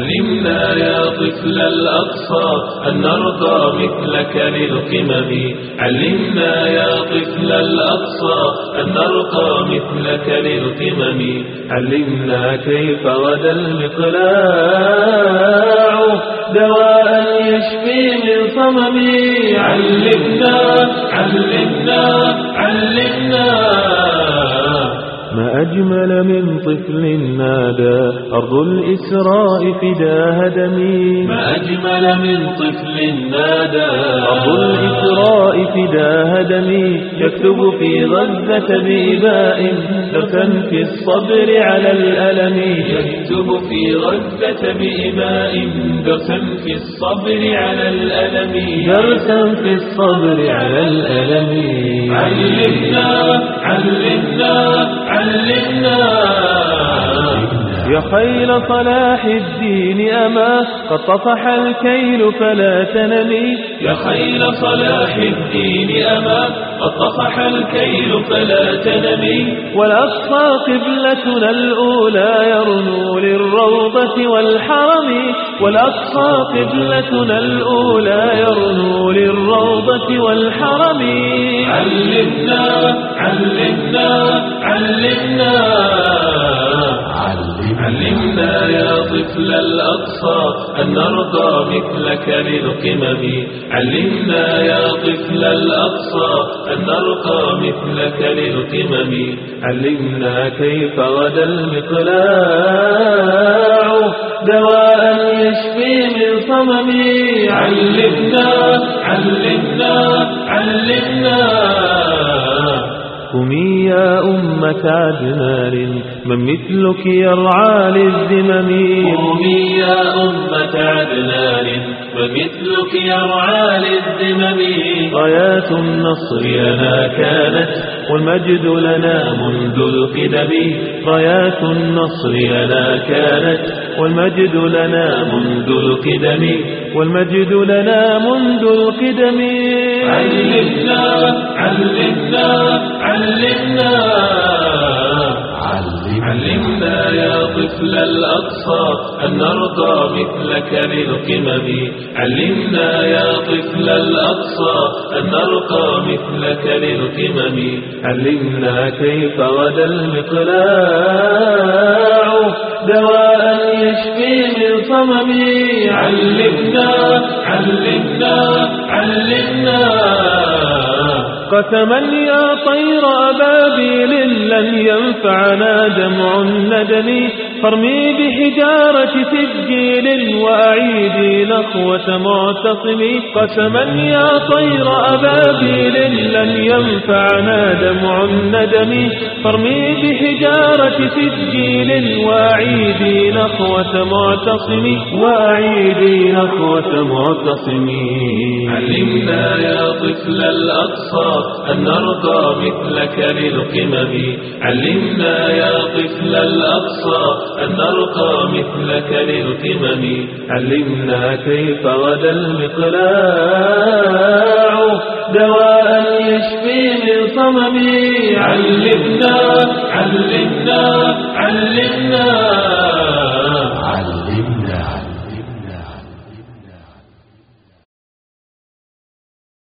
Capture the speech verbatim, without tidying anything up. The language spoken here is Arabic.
علمنا يا طفل الأقصى أن نرضى مثلك للقمم. علمنا يا طفل الأقصى أن نرقى مثلك للقمم. علمنا كيف غدا المقلاع دواء يشفي من صمم. علمنا علمنا علمنا ما أجمل من طفل نادى أرض الإسراء فداها دمي. ما أجمل من طفل نادى أرض الإسراء فداها دمي. يكتب في غزة بإباء درسا في الصبر على الألم. يكتب في غزة بإباء درسا في الصبر على الألم. درسا في الصبر على الألم. علمنا علمنا علمنا يا خيل صلاح الدين أما قد طفح الكيل فلا تنمي. يا خيل صلاح الدين أما قد طفح الكيل فلا تنمي. والأقصى قبلتنا الأولى يرنو للروضة والحرم. والأقصى قبلتنا الأولى يرنو للروضة والحرم. علمنا علمنا علمنا علمنا يا طفل الأقصى أن نرضى مثلك للقمم. علمنا يا طفل الأقصى أن نرقى مثلك للقمم. علمنا كيف غدا المقلاع دواء يشفي من صمم. علمنا علمنا علمنا قومي يا أمة عدنان من مثلك يرعى للذمم. قومي يا أمة عدنان من مثلك يرعى للذمم. رايات النصر لنا كانت والمجد لنا منذ القدم. رايات النصر لنا كانت والمجد لنا منذ القدم. والمجد لنا منذ القدم. علمنا علمنا علمنا علمنا يا طفل الأقصى أن نرضى مثلك للقمم. علمنا يا طفل الأقصى أن نرقى مثلك للقمم. علمنا كيف غدا المقلاع دواء يشفي من صمم. علمنا علمنا علمنا قسما يا طير أبابيل لن ينفعنا جمع الندم. فارمي بحجارة سجيل وأعيدي نخوة معتصم. قسما يا طير أبابيل لن ينفعنا جمع الندم. فارمي بحجارة سجيل وأعيدي نخوة معتصم. وأعيدي نخوة معتصم. علمنا يا طفل الأقصى أن نرضى مثلك للقمم. علمنا يا طفل الأقصى أن نرقى مثلك للقمم. علمنا كيف غدا المقلاع دواء يشفي من صمم. علمنا علمنا علمنا